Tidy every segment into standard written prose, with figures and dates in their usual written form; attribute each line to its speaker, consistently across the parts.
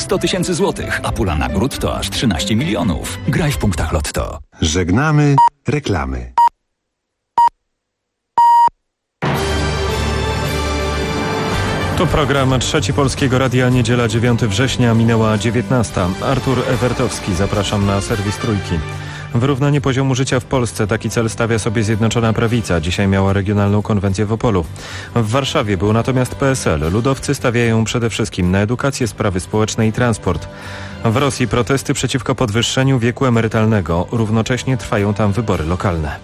Speaker 1: 100 000 złotych, a pula nagród to aż 13 milionów. Graj w punktach Lotto.
Speaker 2: Żegnamy reklamy.
Speaker 3: To program Trzeci Polskiego Radia, niedziela 9 września, minęła 19. Artur Ewertowski, zapraszam na serwis Trójki. Wyrównanie poziomu życia w Polsce. Taki cel stawia sobie Zjednoczona Prawica. Dzisiaj miała regionalną konwencję w Opolu. W Warszawie był natomiast PSL. Ludowcy stawiają przede wszystkim na edukację, sprawy społeczne i transport. W Rosji protesty przeciwko podwyższeniu wieku emerytalnego. Równocześnie trwają tam wybory lokalne.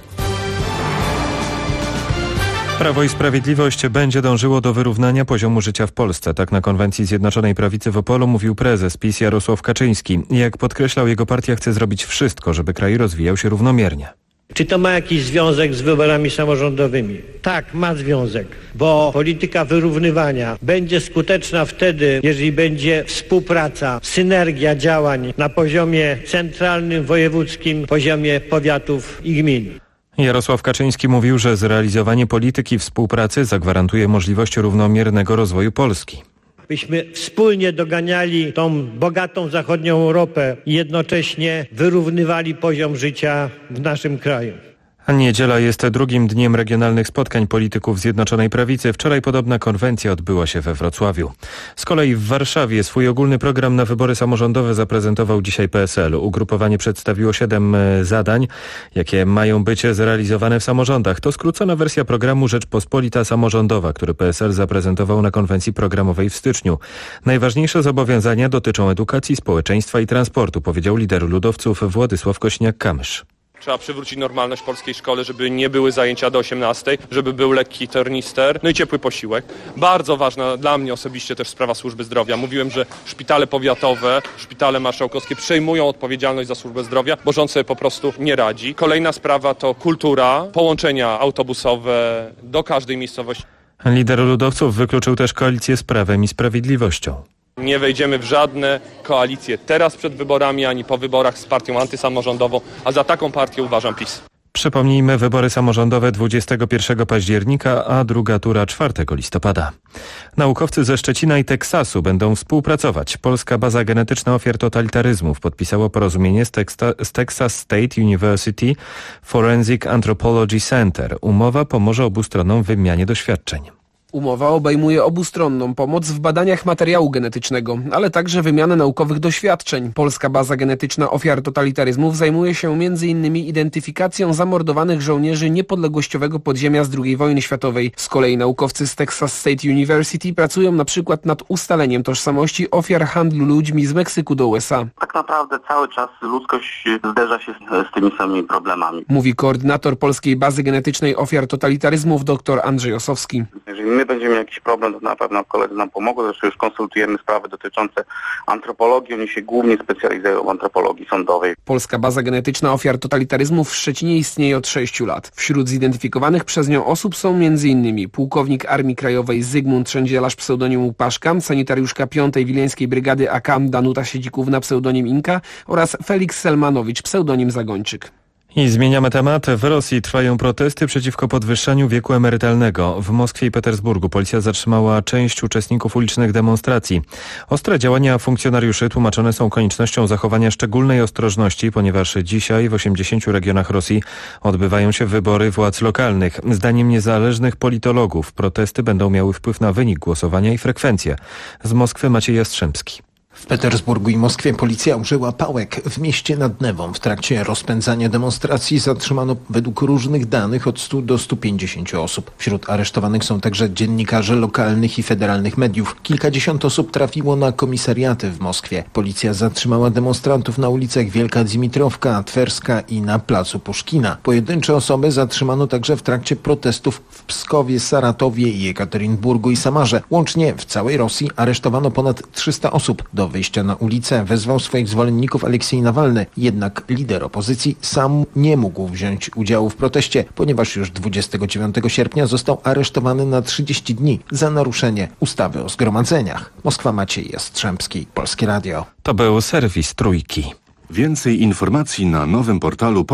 Speaker 3: Prawo i Sprawiedliwość będzie dążyło do wyrównania poziomu życia w Polsce. Tak na konwencji Zjednoczonej Prawicy w Opolu mówił prezes PiS Jarosław Kaczyński. Jak podkreślał, jego partia chce zrobić wszystko, żeby kraj rozwijał się równomiernie.
Speaker 4: Czy to ma jakiś związek z wyborami samorządowymi? Tak, ma związek, bo polityka wyrównywania będzie skuteczna wtedy, jeżeli będzie współpraca, synergia działań na poziomie centralnym, wojewódzkim, poziomie powiatów i gmin.
Speaker 3: Jarosław Kaczyński mówił, że zrealizowanie polityki współpracy zagwarantuje możliwość równomiernego rozwoju Polski.
Speaker 4: Byśmy wspólnie doganiali tą bogatą zachodnią Europę i jednocześnie wyrównywali poziom życia w naszym kraju.
Speaker 3: Niedziela jest drugim dniem regionalnych spotkań polityków Zjednoczonej Prawicy. Wczoraj podobna konwencja odbyła się we Wrocławiu. Z kolei w Warszawie swój ogólny program na wybory samorządowe zaprezentował dzisiaj PSL. Ugrupowanie przedstawiło 7 zadań, jakie mają być zrealizowane w samorządach. To skrócona wersja programu Rzeczpospolita Samorządowa, który PSL zaprezentował na konwencji programowej w styczniu. Najważniejsze zobowiązania dotyczą edukacji, społeczeństwa i transportu, powiedział lider ludowców Władysław Kosiniak-Kamysz.
Speaker 5: Trzeba przywrócić normalność polskiej szkoły, żeby nie były zajęcia do 18, żeby był lekki tornister, no i ciepły posiłek. Bardzo ważna dla mnie osobiście też sprawa służby zdrowia. Mówiłem, że szpitale powiatowe, szpitale marszałkowskie przejmują odpowiedzialność za służbę zdrowia, bo rząd sobie po prostu nie radzi. Kolejna sprawa to kultura, połączenia autobusowe do każdej miejscowości.
Speaker 3: Lider ludowców wykluczył też koalicję z Prawem i Sprawiedliwością.
Speaker 5: Nie wejdziemy w żadne koalicje teraz przed wyborami, ani po wyborach z partią antysamorządową, a za taką partię uważam PiS.
Speaker 3: Przypomnijmy, wybory samorządowe 21 października, a druga tura 4 listopada. Naukowcy ze Szczecina i Teksasu będą współpracować. Polska Baza Genetyczna Ofiar Totalitaryzmów podpisała porozumienie z Texas State University Forensic Anthropology Center. Umowa pomoże obu stronom w wymianie doświadczeń.
Speaker 6: Umowa obejmuje obustronną pomoc w badaniach materiału genetycznego, ale także wymianę naukowych doświadczeń. Polska Baza Genetyczna Ofiar Totalitaryzmów zajmuje się m.in. identyfikacją zamordowanych żołnierzy niepodległościowego podziemia z II wojny światowej. Z kolei naukowcy z Texas State University pracują na przykład nad ustaleniem tożsamości ofiar handlu ludźmi z Meksyku do USA.
Speaker 7: Tak naprawdę cały czas ludzkość zderza się z tymi samymi problemami.
Speaker 6: Mówi koordynator Polskiej Bazy Genetycznej Ofiar Totalitaryzmów dr Andrzej Osowski.
Speaker 7: Jeżeli my będziemy mieli jakiś problem, to na pewno koledzy nam pomogą. Zresztą już konsultujemy sprawy dotyczące antropologii. Oni się głównie specjalizują w antropologii sądowej.
Speaker 6: Polska Baza Genetyczna Ofiar Totalitaryzmów w Szczecinie istnieje od 6 lat. Wśród zidentyfikowanych przez nią osób są m.in. pułkownik Armii Krajowej Zygmunt Trzędzielarz pseudonim Łupaszka, sanitariuszka 5. Wileńskiej Brygady AK Danuta Siedzikówna pseudonim Inka oraz Felix Selmanowicz pseudonim Zagończyk.
Speaker 3: I zmieniamy temat. W Rosji trwają protesty przeciwko podwyższaniu wieku emerytalnego. W Moskwie i Petersburgu policja zatrzymała część uczestników ulicznych demonstracji. Ostre działania funkcjonariuszy tłumaczone są koniecznością zachowania szczególnej ostrożności, ponieważ dzisiaj w 80 regionach Rosji odbywają się wybory władz lokalnych. Zdaniem niezależnych politologów protesty będą miały wpływ na wynik głosowania i frekwencję. Z Moskwy Maciej Jastrzębski.
Speaker 8: W Petersburgu i Moskwie policja użyła pałek. W mieście nad Newą w trakcie rozpędzania demonstracji zatrzymano według różnych danych od 100 do 150 osób. Wśród aresztowanych są także dziennikarze lokalnych i federalnych mediów. Kilkadziesiąt osób trafiło na komisariaty w Moskwie. Policja zatrzymała demonstrantów na ulicach Wielka Dimitrowka, Twerska i na placu Puszkina. Pojedyncze osoby zatrzymano także w trakcie protestów w Pskowie, Saratowie, Jekaterynburgu i Samarze. Łącznie w całej Rosji aresztowano ponad 300 osób. Do wyjścia na ulicę wezwał swoich zwolenników Aleksiej Nawalny, jednak lider opozycji sam nie mógł wziąć udziału w proteście, ponieważ już 29 sierpnia został aresztowany na 30 dni za naruszenie ustawy o zgromadzeniach. Moskwa, Maciej Jastrzębski, Polskie Radio.
Speaker 3: To był serwis Trójki.
Speaker 2: Więcej informacji na nowym portalu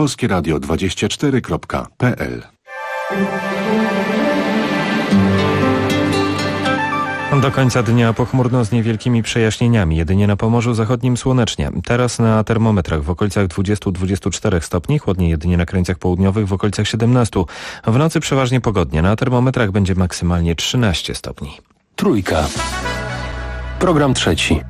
Speaker 2: polskieradio24.pl.
Speaker 3: Do końca dnia pochmurno z niewielkimi przejaśnieniami, jedynie na Pomorzu Zachodnim słonecznie. Teraz na termometrach w okolicach 20-24 stopni, chłodniej jedynie na krańcach południowych w okolicach 17. W nocy przeważnie pogodnie, na termometrach będzie maksymalnie 13 stopni.
Speaker 9: Trójka. Program trzeci.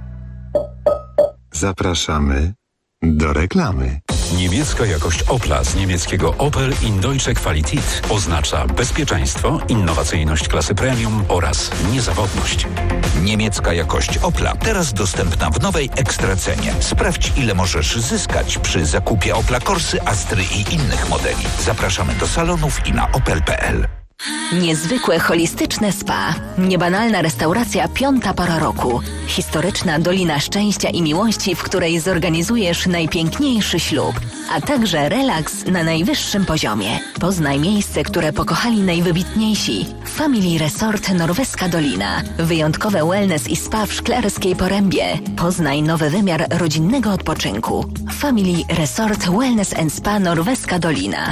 Speaker 2: Zapraszamy do reklamy.
Speaker 1: Niemiecka jakość Opla z niemieckiego Opel in Deutsche Qualität oznacza bezpieczeństwo, innowacyjność klasy premium oraz niezawodność.
Speaker 10: Niemiecka jakość Opla teraz dostępna w nowej ekstracenie. Sprawdź, ile możesz zyskać przy zakupie Opla Corsy, Astry i innych modeli. Zapraszamy do salonów i na opel.pl.
Speaker 11: Niezwykłe holistyczne spa. Niebanalna restauracja piąta pora roku. Historyczna Dolina Szczęścia i Miłości, w której zorganizujesz najpiękniejszy ślub, a także relaks na najwyższym poziomie. Poznaj miejsce, które pokochali najwybitniejsi. Family Resort Norweska Dolina. Wyjątkowe wellness i spa w Szklarskiej Porębie. Poznaj nowy wymiar rodzinnego odpoczynku. Family Resort Wellness & Spa Norweska Dolina.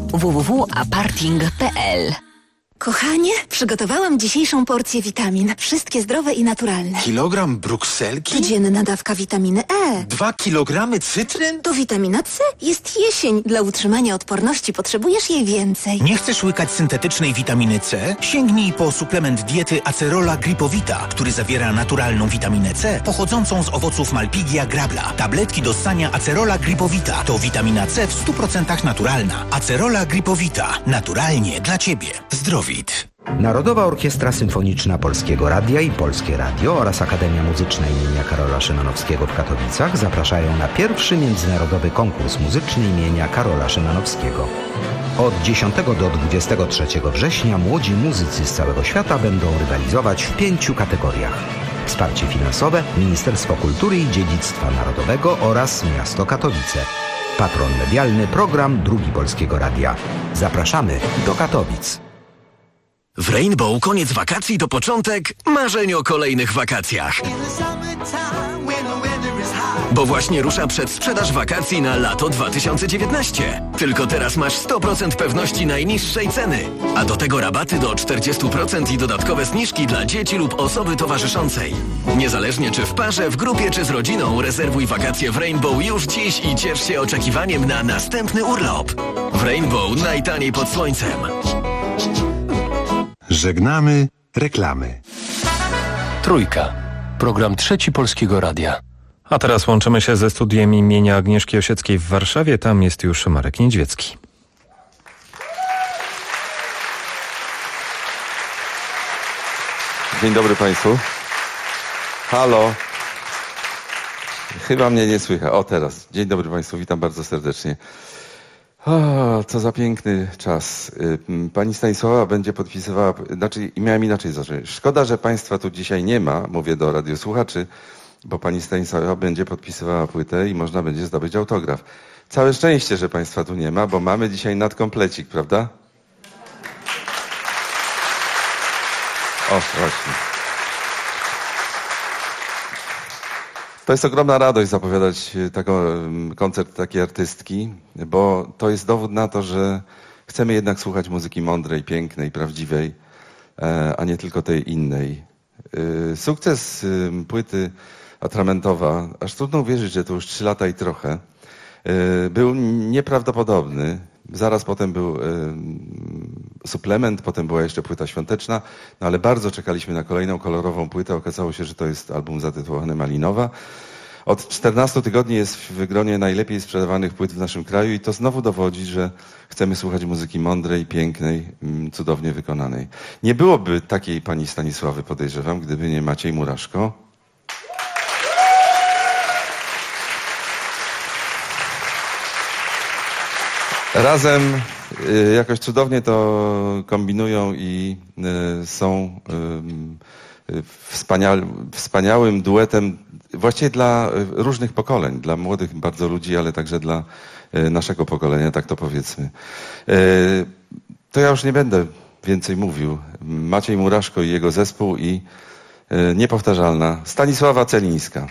Speaker 11: www.aparting.pl.
Speaker 12: Kochanie, przygotowałam dzisiejszą porcję witamin. Wszystkie zdrowe i naturalne.
Speaker 13: Kilogram brukselki?
Speaker 12: Codzienna dawka witaminy E.
Speaker 13: 2 kilogramy cytryn?
Speaker 12: To witamina C. Jest jesień. Dla utrzymania odporności potrzebujesz jej więcej.
Speaker 13: Nie chcesz łykać syntetycznej witaminy C? Sięgnij po suplement diety Acerola Gripowita, który zawiera naturalną witaminę C pochodzącą z owoców Malpighia grabla. Tabletki do ssania Acerola Gripowita to witamina C w 100% naturalna. Acerola Gripowita. Naturalnie dla Ciebie. Zdrowie.
Speaker 14: Narodowa Orkiestra Symfoniczna Polskiego Radia i Polskie Radio oraz Akademia Muzyczna imienia Karola Szymanowskiego w Katowicach zapraszają na pierwszy międzynarodowy konkurs muzyczny imienia Karola Szymanowskiego. Od 10 do 23 września młodzi muzycy z całego świata będą rywalizować w 5 kategoriach. Wsparcie finansowe Ministerstwo Kultury i Dziedzictwa Narodowego oraz Miasto Katowice. Patron medialny program Drugi Polskiego Radia. Zapraszamy do Katowic.
Speaker 15: W Rainbow koniec wakacji to początek marzeń o kolejnych wakacjach. Bo właśnie rusza przedsprzedaż wakacji na lato 2019. Tylko teraz masz 100% pewności najniższej ceny. A do tego rabaty do 40% i dodatkowe zniżki dla dzieci lub osoby towarzyszącej. Niezależnie czy w parze, w grupie czy z rodziną, rezerwuj wakacje w Rainbow już dziś i ciesz się oczekiwaniem na następny urlop. W Rainbow najtaniej pod słońcem.
Speaker 2: Żegnamy reklamy.
Speaker 9: Trójka. Program trzeci Polskiego Radia.
Speaker 3: A teraz łączymy się ze studiem imienia Agnieszki Osieckiej w Warszawie. Tam jest już Marek Niedźwiecki.
Speaker 16: Dzień dobry Państwu. Halo. Chyba mnie nie słychać. O, teraz. Dzień dobry Państwu, witam bardzo serdecznie. O, co za piękny czas. Pani Stanisława będzie podpisywała, miałem inaczej zacząć. Szkoda, że Państwa tu dzisiaj nie ma, mówię do radiosłuchaczy, bo pani Stanisława będzie podpisywała płytę i można będzie zdobyć autograf. Całe szczęście, że Państwa tu nie ma, bo mamy dzisiaj nadkomplecik, prawda? O, właśnie. To jest ogromna radość zapowiadać koncert takiej artystki, bo to jest dowód na to, że chcemy jednak słuchać muzyki mądrej, pięknej, prawdziwej, a nie tylko tej innej. Sukces płyty Atramentowa, aż trudno uwierzyć, że to już 3 lata i trochę, był nieprawdopodobny. Zaraz potem był suplement, potem była jeszcze płyta świąteczna, no ale bardzo czekaliśmy na kolejną kolorową płytę. Okazało się, że to jest album zatytułowany Malinowa. Od 14 tygodni jest w gronie najlepiej sprzedawanych płyt w naszym kraju i to znowu dowodzi, że chcemy słuchać muzyki mądrej, pięknej, cudownie wykonanej. Nie byłoby takiej pani Stanisławy, podejrzewam, gdyby nie Maciej Muraszko. Razem jakoś cudownie to kombinują i są wspaniałym duetem właściwie dla różnych pokoleń, dla młodych bardzo ludzi, ale także dla naszego pokolenia, tak to powiedzmy. To ja już nie będę więcej mówił. Maciej Muraszko i jego zespół i niepowtarzalna Stanisława Celińska.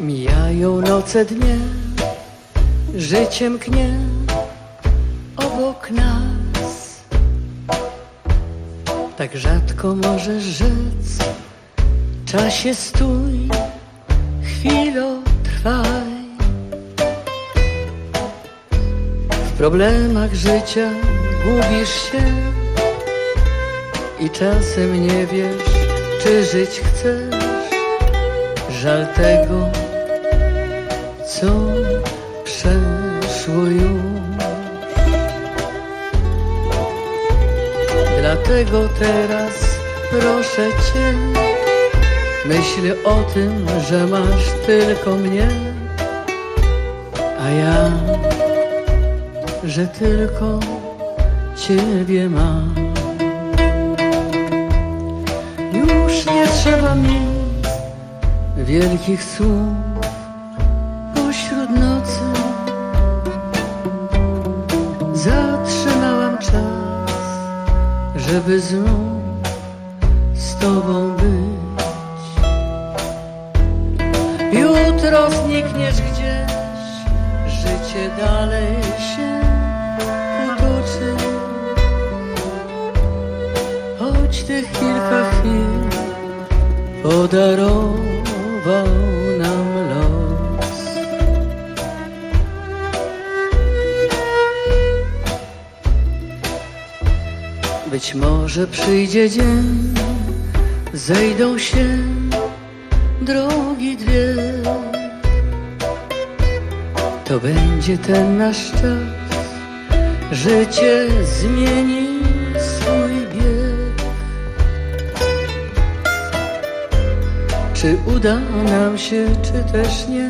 Speaker 17: Mijają noce, dnie, życie mknie obok nas. Tak rzadko możesz rzec, czasie stój, chwilo trwaj. W problemach życia gubisz się i czasem nie wiesz, czy żyć chcesz. Żal tego, co przeszło już. Dlatego teraz proszę Cię, myśl o tym, że masz tylko mnie, a ja, że tylko Ciebie mam. Już nie trzeba mi wielkich słów pośród nocy. Zatrzymałam czas, żeby znów z Tobą być. Jutro znikniesz gdzieś, życie dalej się potoczy. Choć tych kilka chwil podarował nam los. Być może przyjdzie dzień, zejdą się drogi dwie. To będzie ten nasz czas, życie zmieni swój bieg. Czy uda nam się, czy też nie,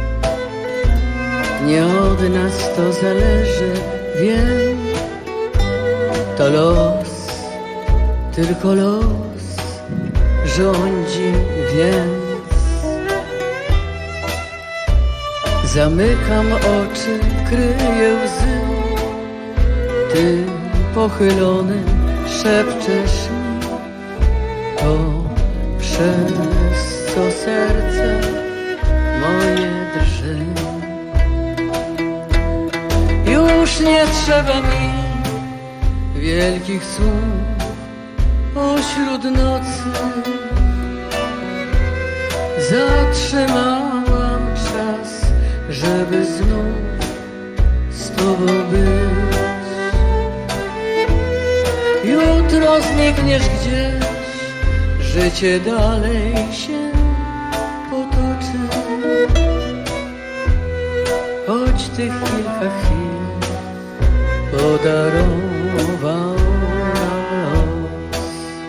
Speaker 17: nie od nas to zależy, wiem. To los, tylko los rządzi, więc zamykam oczy, kryję łzy. Ty pochylony szepczesz mi to, przez co serce moje drży. Już nie trzeba mi wielkich słów pośród nocy. Zatrzymałam czas, żeby znów z Tobą być. Jutro znikniesz gdzieś, życie dalej się potoczy. Choć tych kilka chwil podarował nam los.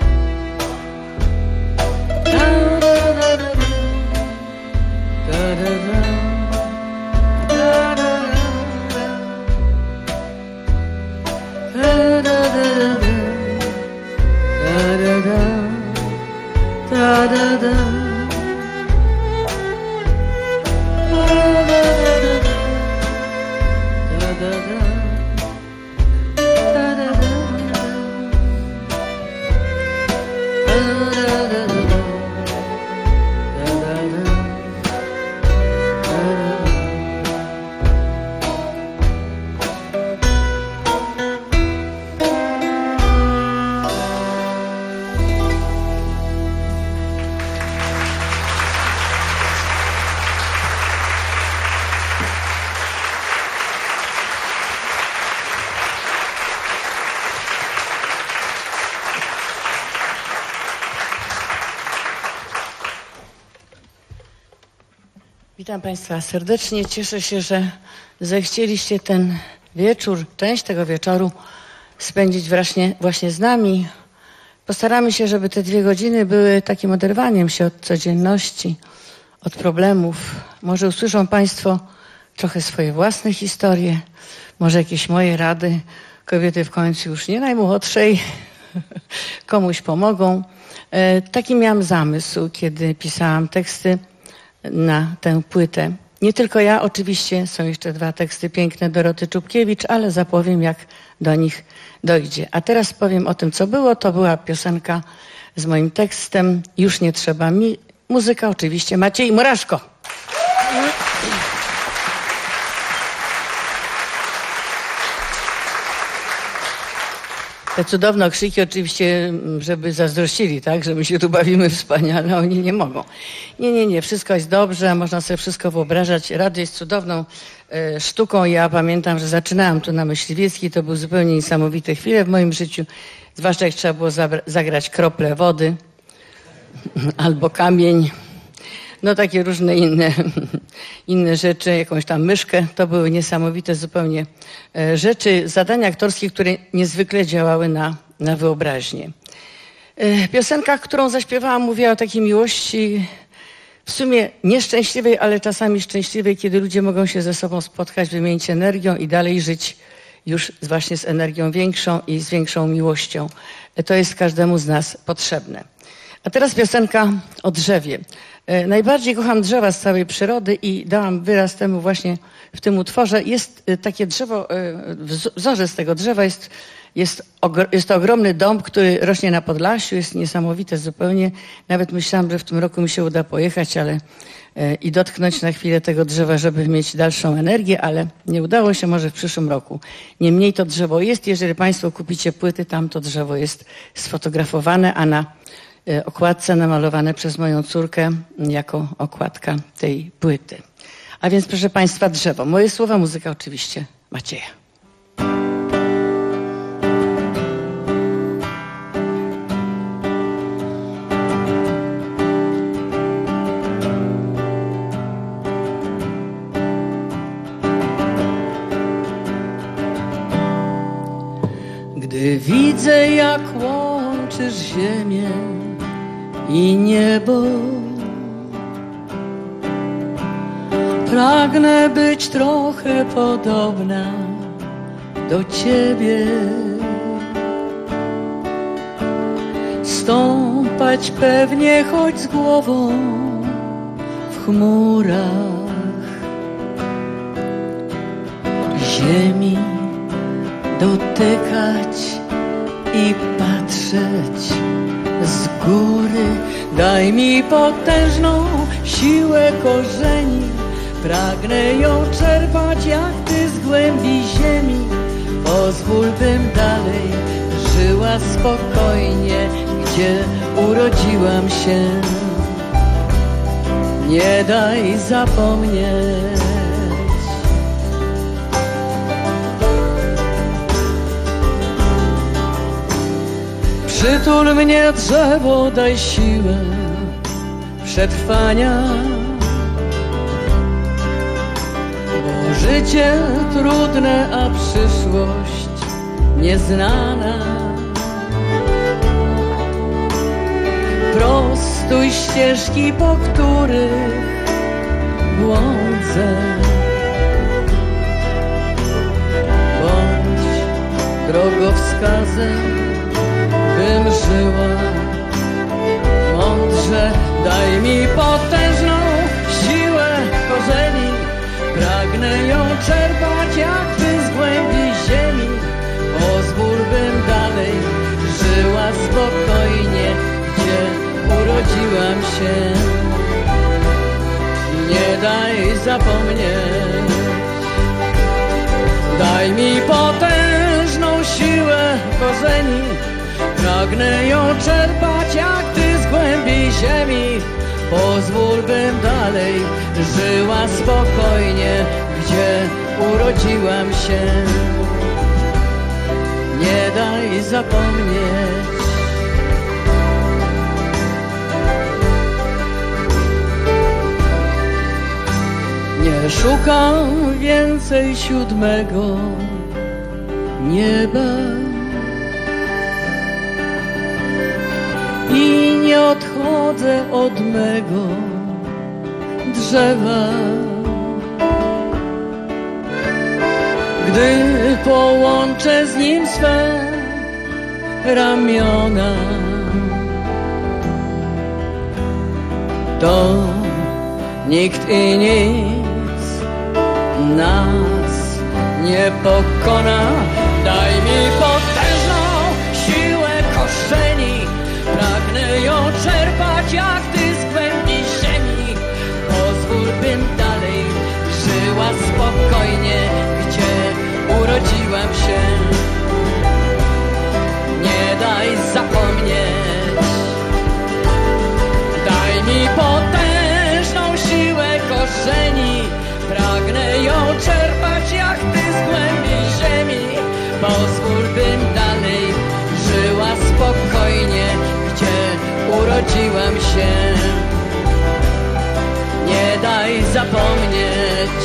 Speaker 17: Witam Państwa serdecznie. Cieszę się, że zechcieliście ten wieczór, część tego wieczoru spędzić właśnie z nami. Postaramy się, żeby te 2 godziny były takim oderwaniem się od codzienności, od problemów. Może usłyszą Państwo trochę swoje własne historie, może jakieś moje rady. Kobiety w końcu już nie najmłodszej komuś pomogą. Taki miałam zamysł, kiedy pisałam teksty na tę płytę. Nie tylko ja, oczywiście są jeszcze 2 teksty piękne Doroty Czubkiewicz, ale zapowiem, jak do nich dojdzie. A teraz powiem o tym, co było. To była piosenka z moim tekstem Już nie trzeba mi. Muzyka oczywiście Maciej Muraszko. Te cudowne okrzyki oczywiście, żeby zazdrościli, tak, że my się tu bawimy wspaniale, a oni nie mogą. Nie, wszystko jest dobrze, można sobie wszystko wyobrażać. Radio jest cudowną sztuką. Ja pamiętam, że zaczynałam tu na Myśliwieckiej, to były zupełnie niesamowite chwile w moim życiu, zwłaszcza jak trzeba było zagrać krople wody albo kamień. No takie różne inne rzeczy, jakąś tam myszkę. To były niesamowite zupełnie rzeczy, zadania aktorskie, które niezwykle działały na wyobraźnię. Piosenka, którą zaśpiewałam, mówiła o takiej miłości w sumie nieszczęśliwej, ale czasami szczęśliwej, kiedy ludzie mogą się ze sobą spotkać, wymienić energią i dalej żyć już właśnie z energią większą i z większą miłością. To jest każdemu z nas potrzebne. A teraz piosenka o drzewie. Najbardziej kocham drzewa z całej przyrody i dałam wyraz temu właśnie w tym utworze. Jest takie drzewo, wzorzec tego drzewa jest to ogromny dąb, który rośnie na Podlasiu, jest niesamowite zupełnie. Nawet myślałam, że w tym roku mi się uda pojechać, i dotknąć na chwilę tego drzewa, żeby mieć dalszą energię, ale nie udało się, może w przyszłym roku. Niemniej to drzewo jest, jeżeli Państwo kupicie płyty, tam to drzewo jest sfotografowane, a na okładce namalowane przez moją córkę jako okładka tej płyty. A więc proszę Państwa, drzewo. Moje słowa, muzyka oczywiście Macieja.
Speaker 18: Gdy widzę, jak łączysz ziemię i niebo, pragnę być trochę podobna do Ciebie. Stąpać pewnie choć z głową w chmurach ziemi, dotykać i patrzeć z góry. Daj mi potężną siłę korzeni, pragnę ją czerpać jak Ty z głębi ziemi. Pozwól, bym dalej żyła spokojnie, gdzie urodziłam się. Nie daj zapomnieć. Przytul mnie, drzewo, daj siłę przetrwania, bo życie trudne, a przyszłość nieznana. Prostuj ścieżki, po których błądzę, bądź drogowskazem, bym żyła mądrze. Daj mi potężną siłę korzeni, pragnę ją czerpać jak Ty z głębi ziemi. Pozwól, bym dalej żyła spokojnie, gdzie urodziłam się. Nie daj zapomnieć. Daj mi potężną siłę korzeni, pragnę ją czerpać jak Ty z głębi ziemi. Pozwól, bym dalej żyła spokojnie, gdzie urodziłam się. Nie daj zapomnieć. Nie szukam więcej siódmego nieba i nie odchodzę od mego drzewa. Gdy połączę z nim swe ramiona, to nikt i nic nas nie pokona. Daj mi potężną siłę korzeni, pragnę ją czerpać jak Ty z głębi ziemi. Pozwól, bym dalej urodziłam się. Nie daj zapomnieć, daj mi potężną siłę korzeni. Pragnę ją czerpać jak ty z głębi ziemi. Pozwól, bym dalej żyła spokojnie, gdzie urodziłam się. Nie daj zapomnieć,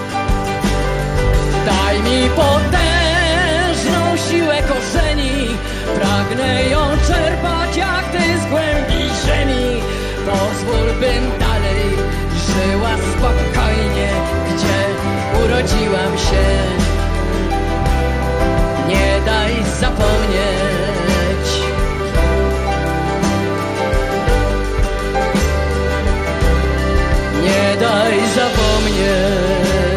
Speaker 18: daj mi potężną siłę korzeni. Pragnę ją czerpać jak ty z głębi ziemi. Pozwól, bym dalej żyła spokojnie, gdzie urodziłam się. Nie daj zapomnieć, nie daj zapomnieć.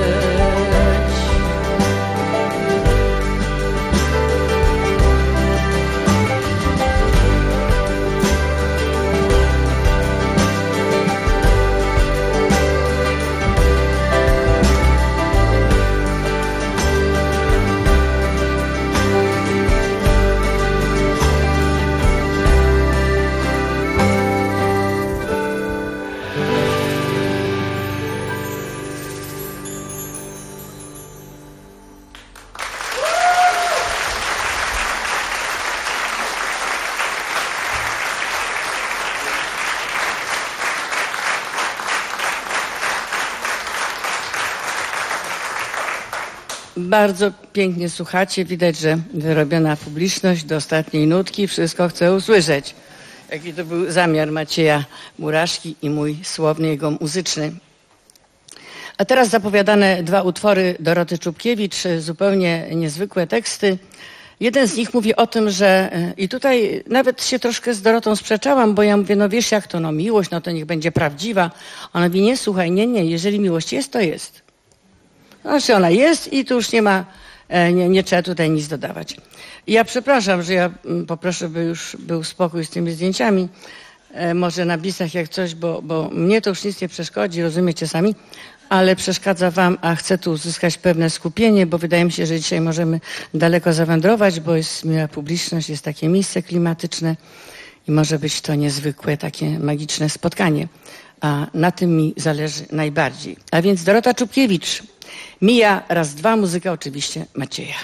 Speaker 18: Bardzo pięknie słuchacie, widać, że wyrobiona publiczność do ostatniej nutki wszystko chce usłyszeć. Jaki to był zamiar Macieja Muraszki i mój słowny, jego muzyczny. A teraz zapowiadane dwa utwory Doroty Czubkiewicz, zupełnie niezwykłe teksty. Jeden z nich mówi o tym, że i tutaj nawet się troszkę z Dorotą sprzeczałam, bo ja mówię, no wiesz jak to, no miłość, no to niech będzie prawdziwa. Ona mówi, nie, słuchaj, nie, jeżeli miłość jest, to jest. Znaczy ona jest i tu już nie ma, nie trzeba tutaj nic dodawać. I ja przepraszam, że ja poproszę, by już był spokój z tymi zdjęciami, może na bisach jak coś, bo mnie to już nic nie przeszkodzi, rozumiecie sami, ale przeszkadza wam, a chcę tu uzyskać pewne skupienie, bo wydaje mi się, że dzisiaj możemy daleko zawędrować, bo jest miła publiczność, jest takie miejsce klimatyczne i może być to niezwykłe, takie magiczne spotkanie. A na tym mi zależy najbardziej. A więc Dorota Czubkiewicz, Mija, raz, dwa, muzyka oczywiście Macieja.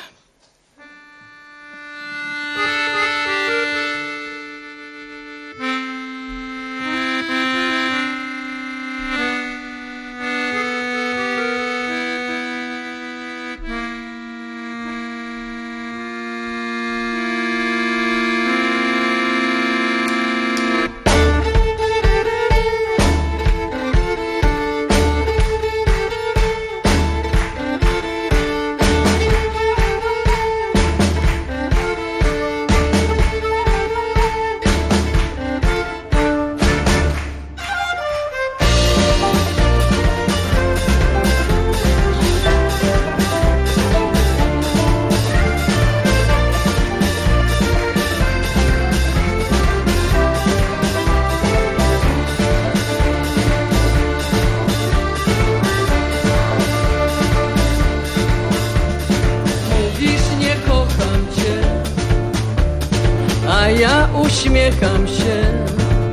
Speaker 18: Uśmiecham się,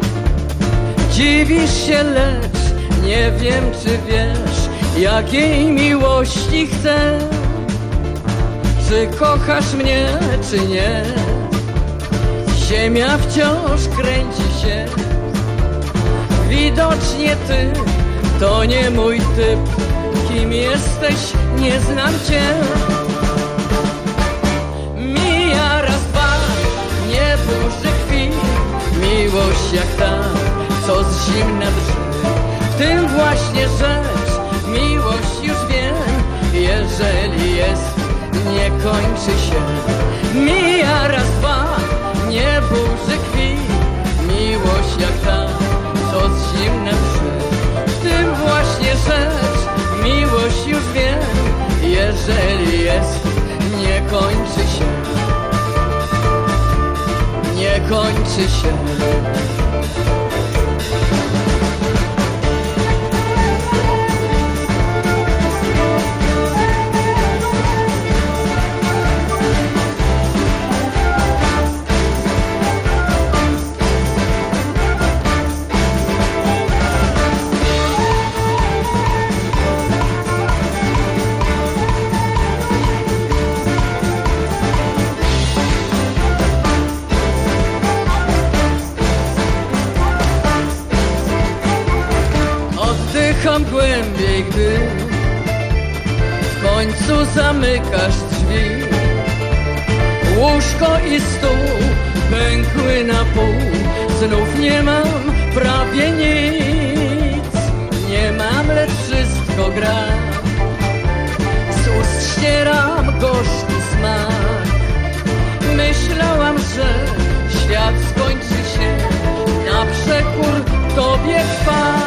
Speaker 18: dziwisz się, lecz nie wiem, czy wiesz, jakiej miłości chcę. Czy kochasz mnie, czy nie? Ziemia wciąż kręci się. Widocznie ty to nie mój typ. Kim jesteś, nie znam cię. Mija raz, dwa, nie burzy krwi. Miłość jak ta, co z zimna drży. W tym właśnie rzecz, miłość już wiem. Jeżeli jest, nie kończy się. Mija raz, dwa, nie burzy krwi. Miłość jak ta, co z zimna drży. W tym właśnie rzecz, miłość już wiem. Jeżeli jest, nie kończy się. Nie kończy się.
Speaker 19: wdycham głębiej, gdy w końcu zamykasz drzwi. Łóżko i stół pękły na pół, znów nie mam prawie nic. Nie mam, lecz wszystko gra, z ust ścieram gorzki smak. Myślałam, że świat skończy się, na przekór tobie trwa.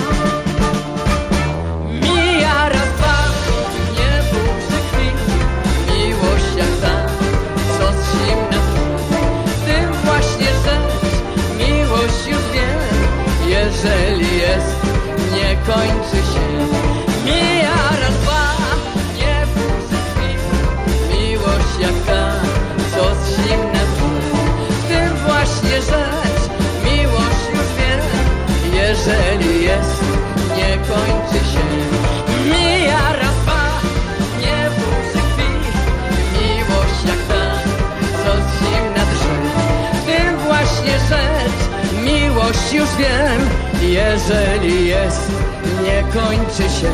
Speaker 19: Mija raz, dwa, nie burzy krwi, miłość jak ta, co z zimna trwa. W tym właśnie rzecz, miłość już wiem, jeżeli jest, nie kończy się. Mija raz, dwa, nie burzy krwi, miłość jak ta, co z zimna trwa. W tym właśnie rzecz, miłość już wiem, jeżeli jest, nie kończy się. Mija raz, dwa, nie burzy krwi, miłość jak ta, co z zimna drży. W tym właśnie rzecz, miłość już wiem, jeżeli jest, nie kończy się.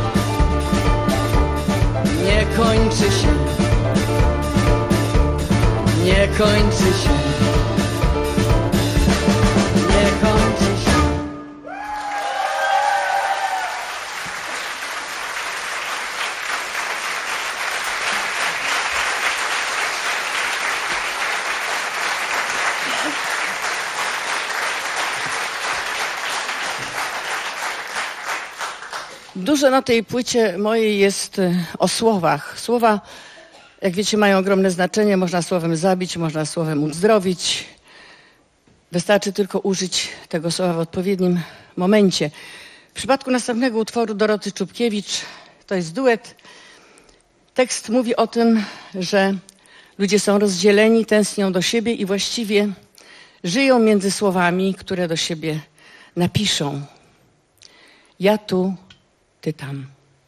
Speaker 19: Nie kończy się. Nie kończy się. Nie kończy się.
Speaker 17: Dużo na tej płycie mojej jest o słowach. Słowa, jak wiecie, mają ogromne znaczenie. Można słowem zabić, można słowem uzdrowić. Wystarczy tylko użyć tego słowa w odpowiednim momencie. W przypadku następnego utworu Doroty Czubkiewicz to jest duet. Tekst mówi o tym, że ludzie są rozdzieleni, tęsknią do siebie i właściwie żyją między słowami, które do siebie napiszą. Ja tu, ty tam.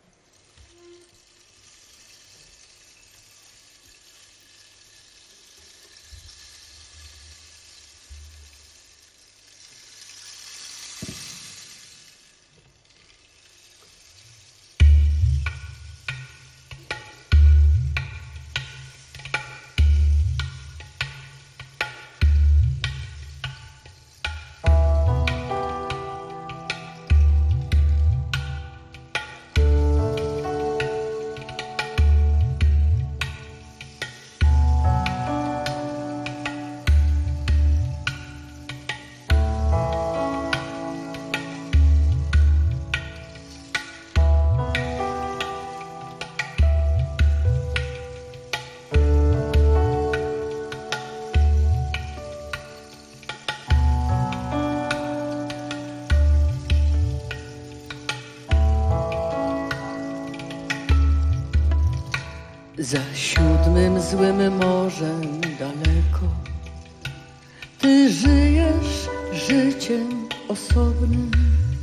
Speaker 19: Za siódmym złym morzem daleko ty żyjesz życiem osobnym.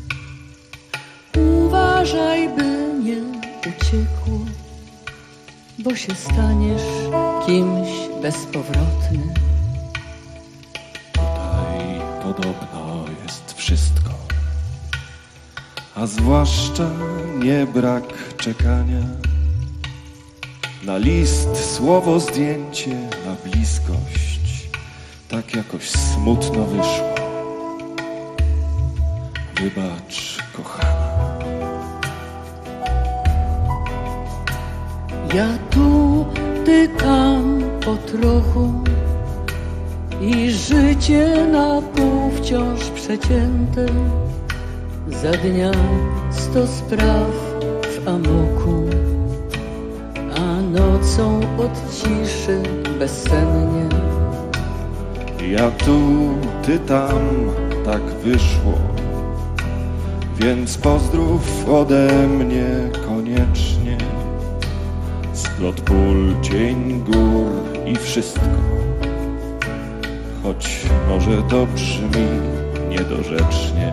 Speaker 19: Uważaj, by nie uciekło, bo się staniesz kimś bezpowrotnym.
Speaker 20: Tutaj podobno jest wszystko, a zwłaszcza nie brak czekania na list, słowo, zdjęcie, na bliskość. Tak jakoś smutno wyszło. Wybacz, kochana.
Speaker 19: Ja tu, ty tam po trochu i życie na pół wciąż przecięte. Za dnia 100 spraw w amoku, a nocą od ciszy bezsennie.
Speaker 20: Ja tu, ty tam, tak wyszło, więc pozdrów ode mnie koniecznie. Splot pól, cień gór i wszystko, choć może to brzmi niedorzecznie.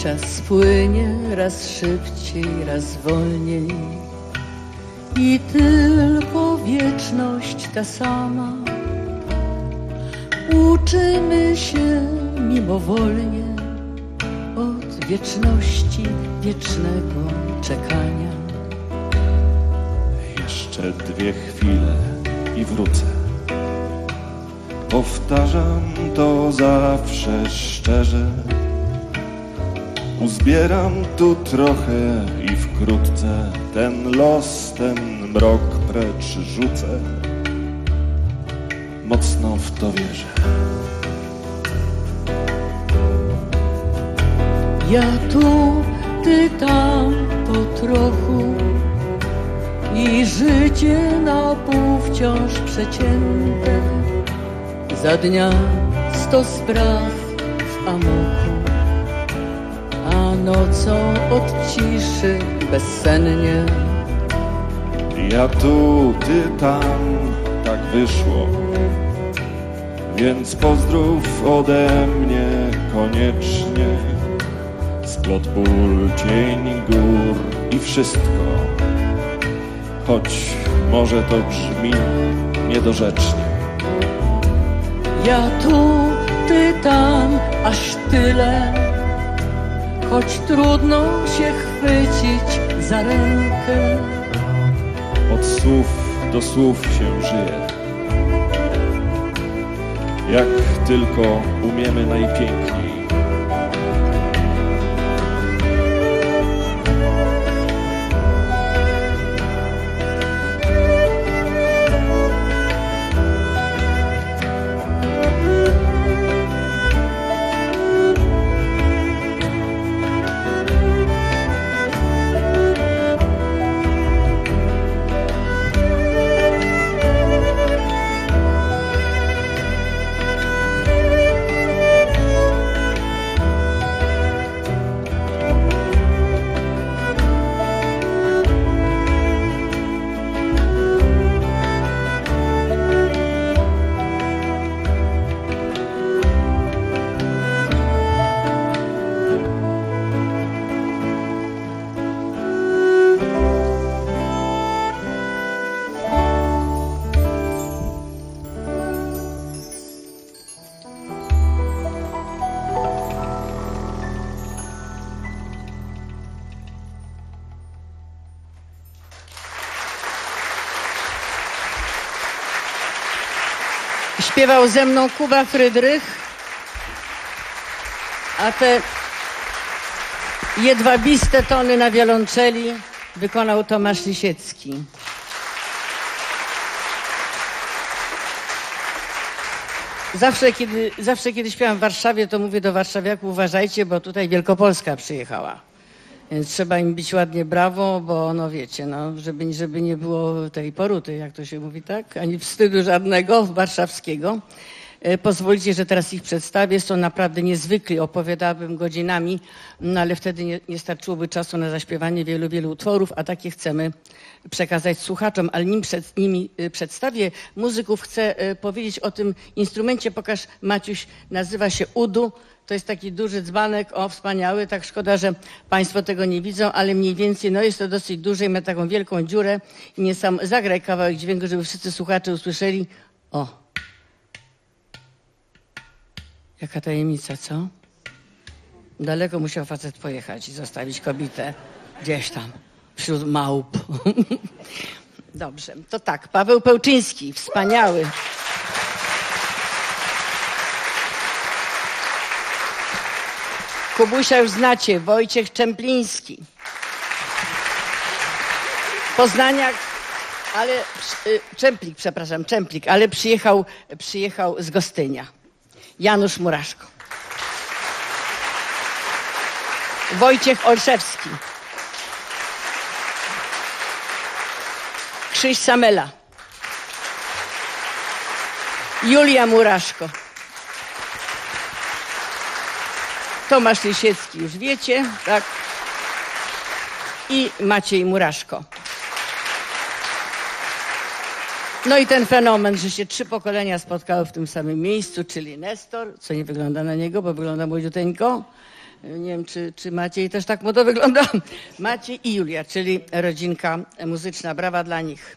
Speaker 17: czas płynie raz szybciej, raz wolniej i tylko wieczność ta sama. Uczymy się mimowolnie od wieczności wiecznego czekania.
Speaker 20: Jeszcze 2 chwile i wrócę. Powtarzam to zawsze szczerze. Uzbieram tu trochę i wkrótce ten los, ten mrok precz rzucę. Mocno w to wierzę.
Speaker 17: Ja tu, ty tam po trochu i życie na pół wciąż przecięte. Za dnia 100 spraw w amoku, a nocą od ciszy bezsennie.
Speaker 20: Ja tu, ty tam, tak wyszło, więc pozdrów ode mnie koniecznie. Splot ból, cień gór i wszystko, choć może to brzmi niedorzecznie.
Speaker 17: Ja tu, ty tam, aż tyle, choć trudno się chwycić za rękę.
Speaker 20: Od słów do słów się żyje, jak tylko umiemy najpiękniej.
Speaker 17: Śpiewał ze mną Kuba Frydrych, a te jedwabiste tony na wiolonczeli wykonał Tomasz Lisiecki. Zawsze kiedy śpiewam w Warszawie, to mówię do warszawiaków: uważajcie, bo tutaj Wielkopolska przyjechała. Więc trzeba im bić ładnie brawo, bo no wiecie, no, żeby nie było tej poruty, jak to się mówi, tak? Ani wstydu żadnego warszawskiego. Pozwolicie, że teraz ich przedstawię. Są naprawdę niezwykli, opowiadałabym godzinami, no ale wtedy nie starczyłoby czasu na zaśpiewanie wielu utworów, a takie chcemy przekazać słuchaczom. Ale nim nimi przedstawię muzyków, chcę powiedzieć o tym instrumencie. Pokaż, Maciuś, nazywa się udu. To jest taki duży dzbanek, o wspaniały, tak szkoda, że Państwo tego nie widzą, ale mniej więcej, no jest to dosyć duży i ma taką wielką dziurę. I zagraj kawałek dźwięku, żeby wszyscy słuchacze usłyszeli. O! Jaka tajemnica, co? Daleko musiał facet pojechać i zostawić kobietę gdzieś tam, wśród małp. Dobrze, to tak, Paweł Pełczyński, wspaniały. Kubusia już znacie, Wojciech Czempliński. Poznaniak, ale Czemplik, ale przyjechał z Gostynia. Janusz Muraszko. Wojciech Olszewski. Krzyś Samela. Julia Muraszko. Tomasz Lisiecki, już wiecie, tak? I Maciej Muraszko. No i ten fenomen, że się 3 pokolenia spotkały w tym samym miejscu, czyli Nestor, co nie wygląda na niego, bo wygląda młodziuteńko, Nie wiem, czy Maciej też tak młodo wygląda. Maciej i Julia, czyli rodzinka muzyczna. Brawa dla nich.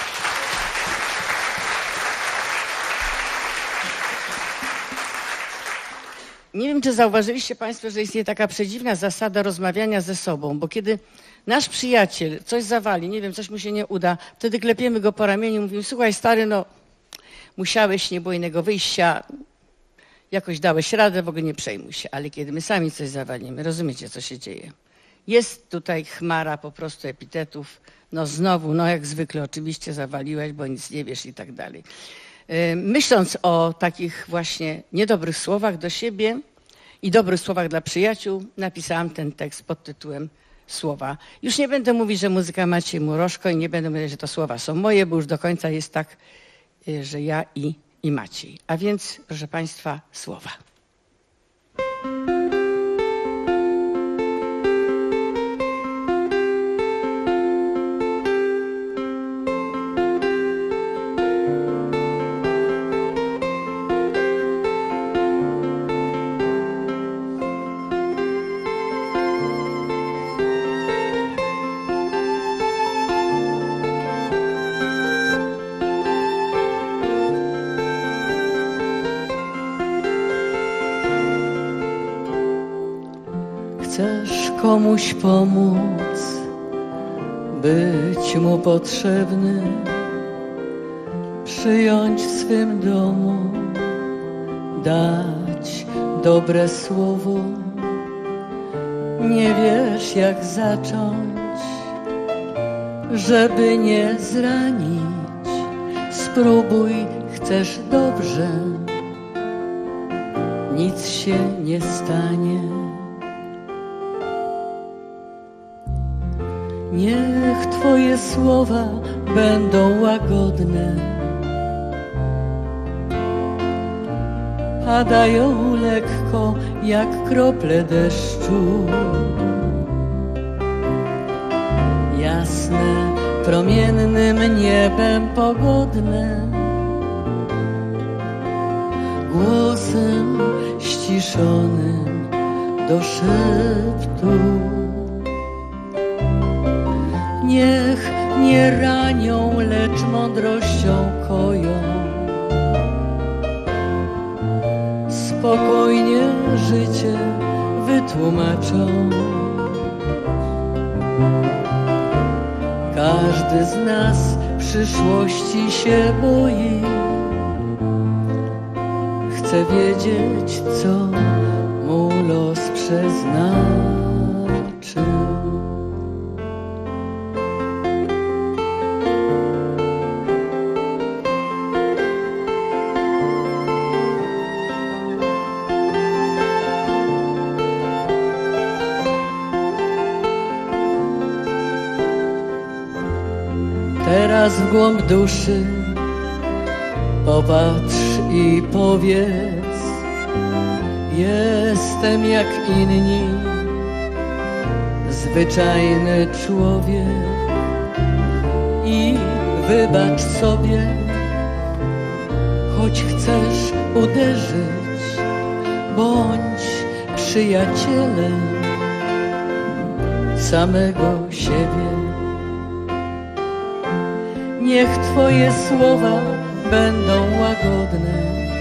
Speaker 17: Nie wiem, czy zauważyliście Państwo, że istnieje taka przedziwna zasada rozmawiania ze sobą, bo kiedy nasz przyjaciel coś zawali, nie wiem, coś mu się nie uda, wtedy klepiemy go po ramieniu i mówimy, słuchaj stary, no musiałeś, nie było innego wyjścia, jakoś dałeś radę, w ogóle nie przejmuj się. Ale kiedy my sami coś zawalimy, rozumiecie, co się dzieje. Jest tutaj chmara po prostu epitetów, no znowu, no jak zwykle oczywiście zawaliłeś, bo nic nie wiesz i tak dalej. Myśląc o takich właśnie niedobrych słowach do siebie i dobrych słowach dla przyjaciół, napisałam ten tekst pod tytułem Słowa. Już nie będę mówić, że muzyka Maciej Muroszko i nie będę mówić, że to słowa są moje, bo już do końca jest tak, że ja i Maciej. A więc, proszę Państwa, słowa.
Speaker 19: Chcesz komuś pomóc, być mu potrzebny, przyjąć w swym domu, dać dobre słowo. Nie wiesz jak zacząć, żeby nie zranić. Spróbuj, chcesz dobrze, nic się nie stanie. Niech Twoje słowa będą łagodne, padają lekko jak krople deszczu. Jasne, promiennym niebem pogodne, głosem ściszonym do szeptu. Niech nie ranią, lecz mądrością koją. Spokojnie życie wytłumaczą. Każdy z nas przyszłości się boi. Chce wiedzieć, co mu los przeznaczył. Teraz w głąb duszy popatrz i powiedz: jestem jak inni, zwyczajny człowiek. I wybacz sobie, choć chcesz uderzyć, bądź przyjacielem samego siebie. Niech Twoje słowa będą łagodne,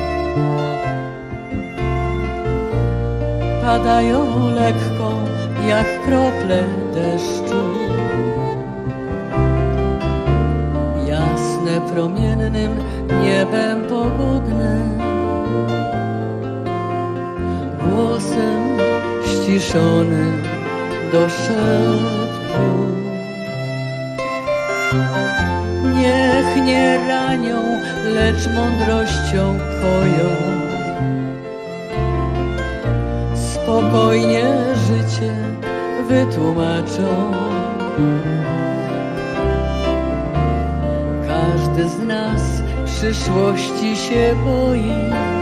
Speaker 19: padają lekko jak krople deszczu. Jasne, promiennym niebem pogodne, głosem ściszonym do szeptu. Niech nie ranią, lecz mądrością koją. Spokojnie życie wytłumaczą. Każdy z nas przyszłości się boi.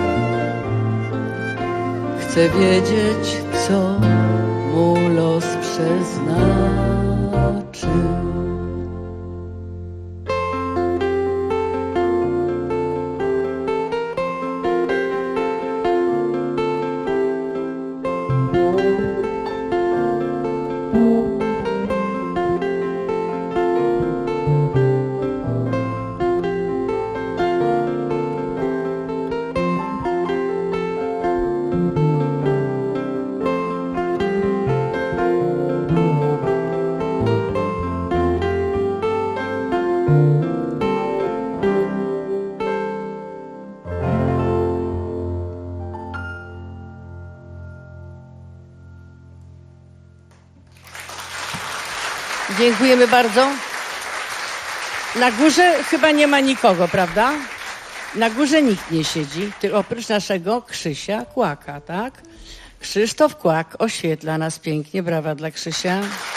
Speaker 19: Chce wiedzieć, co mu los przeznaczył.
Speaker 17: Dziękujemy bardzo. Na górze chyba nie ma nikogo, prawda? Na górze nikt nie siedzi, tylko oprócz naszego Krzysia Kłaka, tak? Krzysztof Kłak oświetla nas pięknie. Brawa dla Krzysia.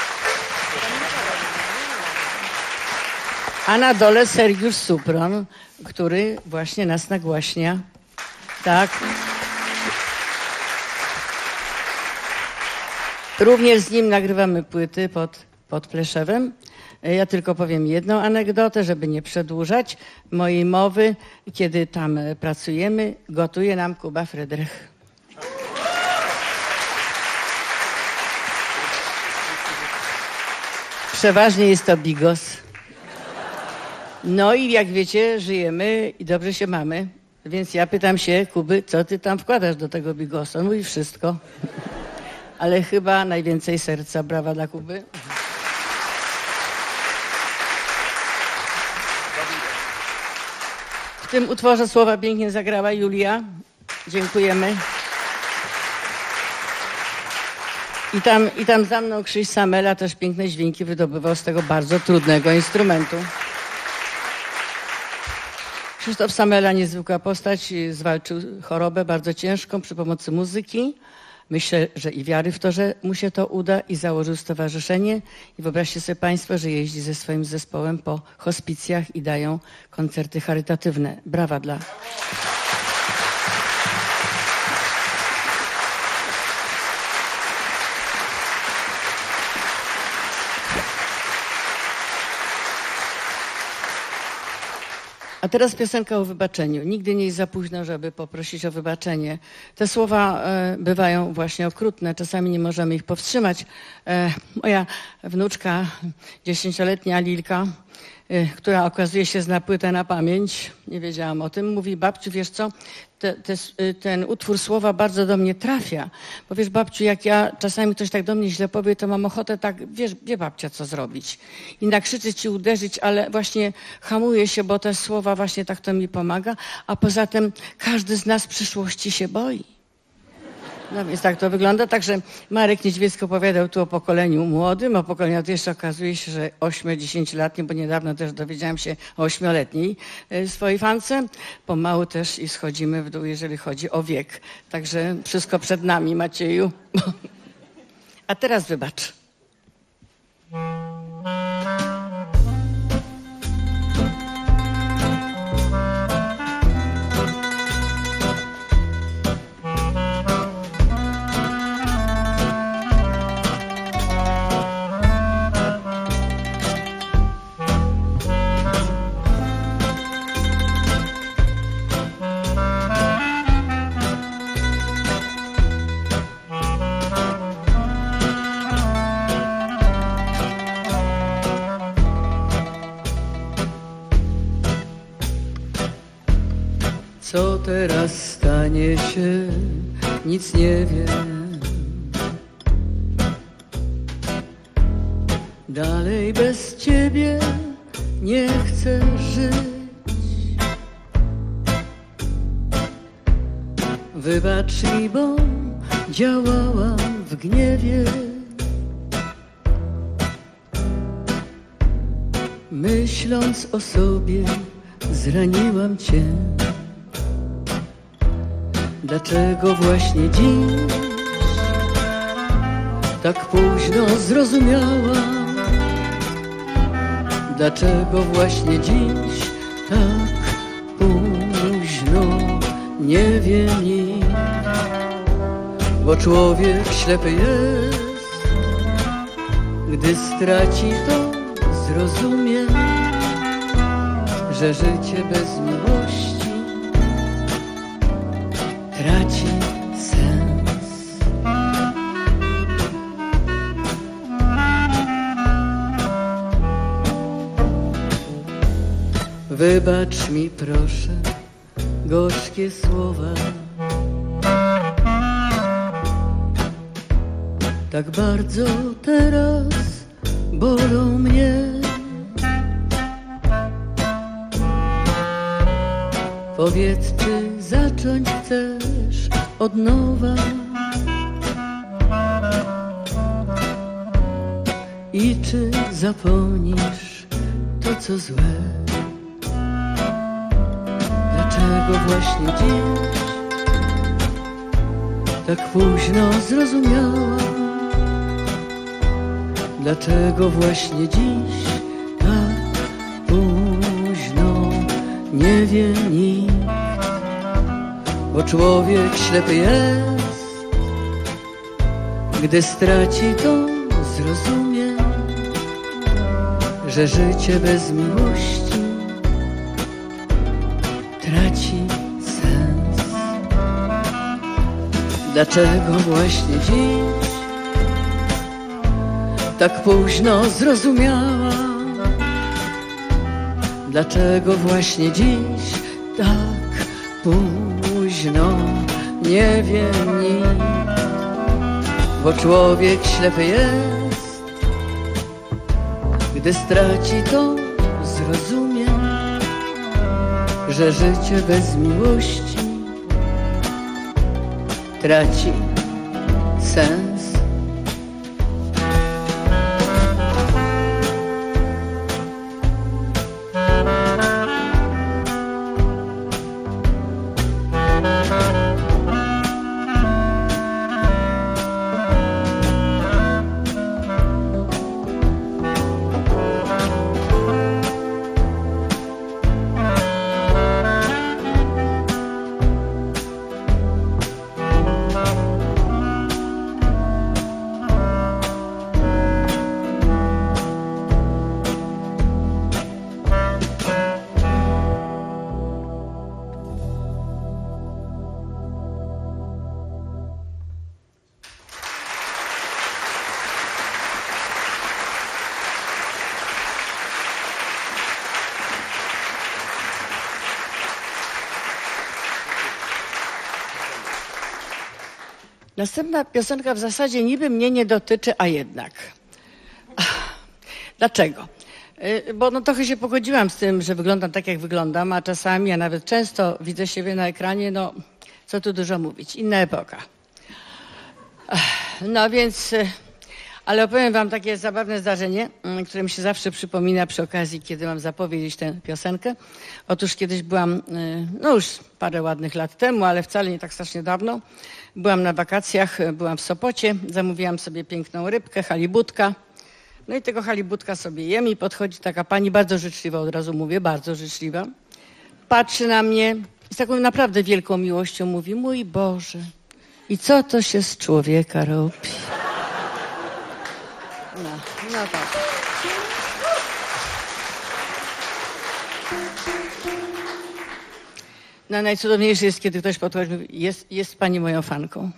Speaker 17: A na dole Sergiusz Supron, który właśnie nas nagłaśnia. Tak. Również z nim nagrywamy płyty pod Pleszewem. Ja tylko powiem jedną anegdotę, żeby nie przedłużać mojej mowy. Kiedy tam pracujemy, gotuje nam Kuba Frydrych. Przeważnie jest to bigos. No i jak wiecie, żyjemy i dobrze się mamy. Więc ja pytam się Kuby, co ty tam wkładasz do tego bigosu? On mówi wszystko. Ale chyba najwięcej serca. Brawa dla Kuby. W tym utworze słowa pięknie zagrała Julia. Dziękujemy. I tam za mną Krzyś Samela też piękne dźwięki wydobywał z tego bardzo trudnego instrumentu. Krzysztof Samela, niezwykła postać, zwalczył chorobę bardzo ciężką przy pomocy muzyki. Myślę, że i wiary w to, że mu się to uda, i założył stowarzyszenie. I wyobraźcie sobie Państwo, że jeździ ze swoim zespołem po hospicjach i dają koncerty charytatywne. Brawa dla... A teraz piosenka o wybaczeniu. Nigdy nie jest za późno, żeby poprosić o wybaczenie. Te słowa bywają właśnie okrutne, czasami nie możemy ich powstrzymać. Moja wnuczka, 10-letnia Lilka, która okazuje się zna płytę na pamięć, nie wiedziałam o tym, mówi: babciu, wiesz co, ten utwór słowa bardzo do mnie trafia, bo wiesz, babciu, jak ja czasami ktoś tak do mnie źle powie, to mam ochotę tak, wiesz, wie babcia, co zrobić. I nakrzyczeć i uderzyć, ale właśnie hamuję się, bo te słowa właśnie tak to mi pomaga, a poza tym każdy z nas w przyszłości się boi. No więc tak to wygląda. Także Marek Niedźwiecki opowiadał tu o pokoleniu młodym, o pokoleniu, to jeszcze okazuje się, że 8-10-letnie, bo niedawno też dowiedziałam się o 8-letniej swojej fance. Pomału też i schodzimy w dół, jeżeli chodzi o wiek. Także wszystko przed nami, Macieju. A teraz wybacz.
Speaker 19: Co teraz stanie się, nic nie wiem. Dalej bez ciebie nie chcę żyć. Wybacz mi, bo działałam w gniewie. Myśląc o sobie, zraniłam cię. Dlaczego właśnie dziś tak późno zrozumiałam? Dlaczego właśnie dziś tak późno? Nie wiem nic, bo człowiek ślepy jest. Gdy straci, to zrozumie, że życie bez miłości traci sens. Wybacz mi, proszę, gorzkie słowa. Tak bardzo teraz bolą mnie. Powiedz, czy zacząć chcesz od nowa? I I czy zapomnisz to, co złe? Dlaczego właśnie dziś tak późno zrozumiałam? Dlaczego właśnie dziś tak późno nie wie nikt? Bo człowiek ślepy jest, gdy straci to zrozumie, że życie bez miłości traci sens. Dlaczego właśnie dziś tak późno zrozumiała? Dlaczego właśnie dziś tak późno nie wie nikt? Bo człowiek ślepy jest, gdy straci to zrozumie, że życie bez miłości traci sens. Następna piosenka w zasadzie niby mnie nie dotyczy, a jednak. Dlaczego? Bo no trochę się pogodziłam z tym, że wyglądam tak, jak wyglądam, a czasami, a nawet często widzę siebie na ekranie, no co tu dużo mówić, inna epoka. No więc, ale opowiem wam takie zabawne zdarzenie, które mi się zawsze przypomina przy okazji, kiedy mam zapowiedzieć tę piosenkę. Otóż kiedyś byłam, no już parę ładnych lat temu, ale wcale nie tak strasznie dawno, byłam na wakacjach, byłam w Sopocie, zamówiłam sobie piękną rybkę, halibutka. No i tego halibutka sobie jem i podchodzi taka pani, bardzo życzliwa, od razu mówię, bardzo życzliwa. Patrzy na mnie i z taką naprawdę wielką miłością mówi: mój Boże, i co to się z człowieka robi? No tak. No najcudowniejsze jest, kiedy ktoś podchodzi i mówi: jest pani moją fanką.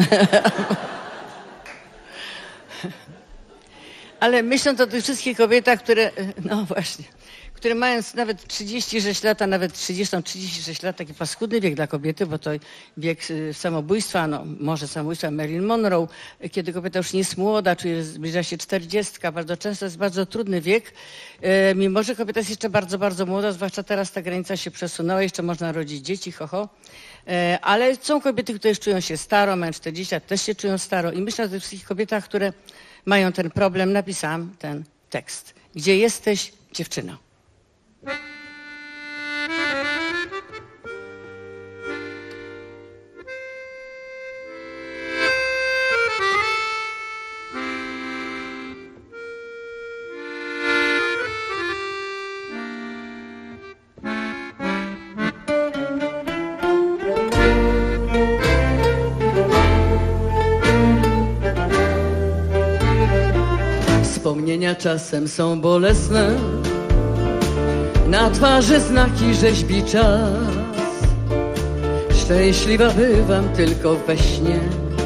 Speaker 19: Ale myśląc o tych wszystkich kobietach, które, no właśnie, które mają nawet 36 lat, a nawet 36 lat, taki paskudny wiek dla kobiety, bo to wiek samobójstwa, no może samobójstwa, Marilyn Monroe, kiedy kobieta już nie jest młoda, czuje, zbliża się 40, bardzo często jest bardzo trudny wiek, mimo że kobieta jest jeszcze bardzo, bardzo młoda, zwłaszcza teraz ta granica się przesunęła, jeszcze można rodzić dzieci, ale są kobiety, które już czują się staro, mają 40 lat, też się czują staro i myślę o tych wszystkich kobietach, które mają ten problem, napisałam ten tekst. Gdzie jesteś, dziewczyno? Wspomnienia czasem są bolesne, na twarzy znaki rzeźbi czas. Szczęśliwa bywam tylko we śnie,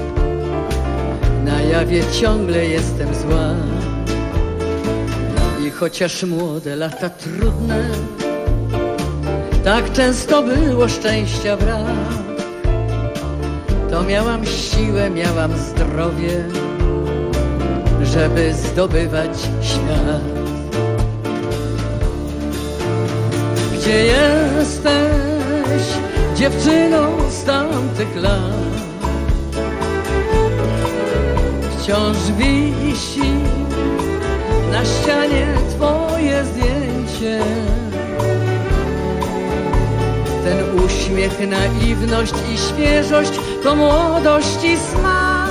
Speaker 19: na jawie ciągle jestem zła. I chociaż młode lata trudne, tak często było szczęścia brak, to miałam siłę, miałam zdrowie, żeby zdobywać świat. Gdzie jesteś, dziewczyną z tamtych lat? Wciąż wisi na ścianie twoje zdjęcie. Ten uśmiech, naiwność i świeżość to młodość i smak.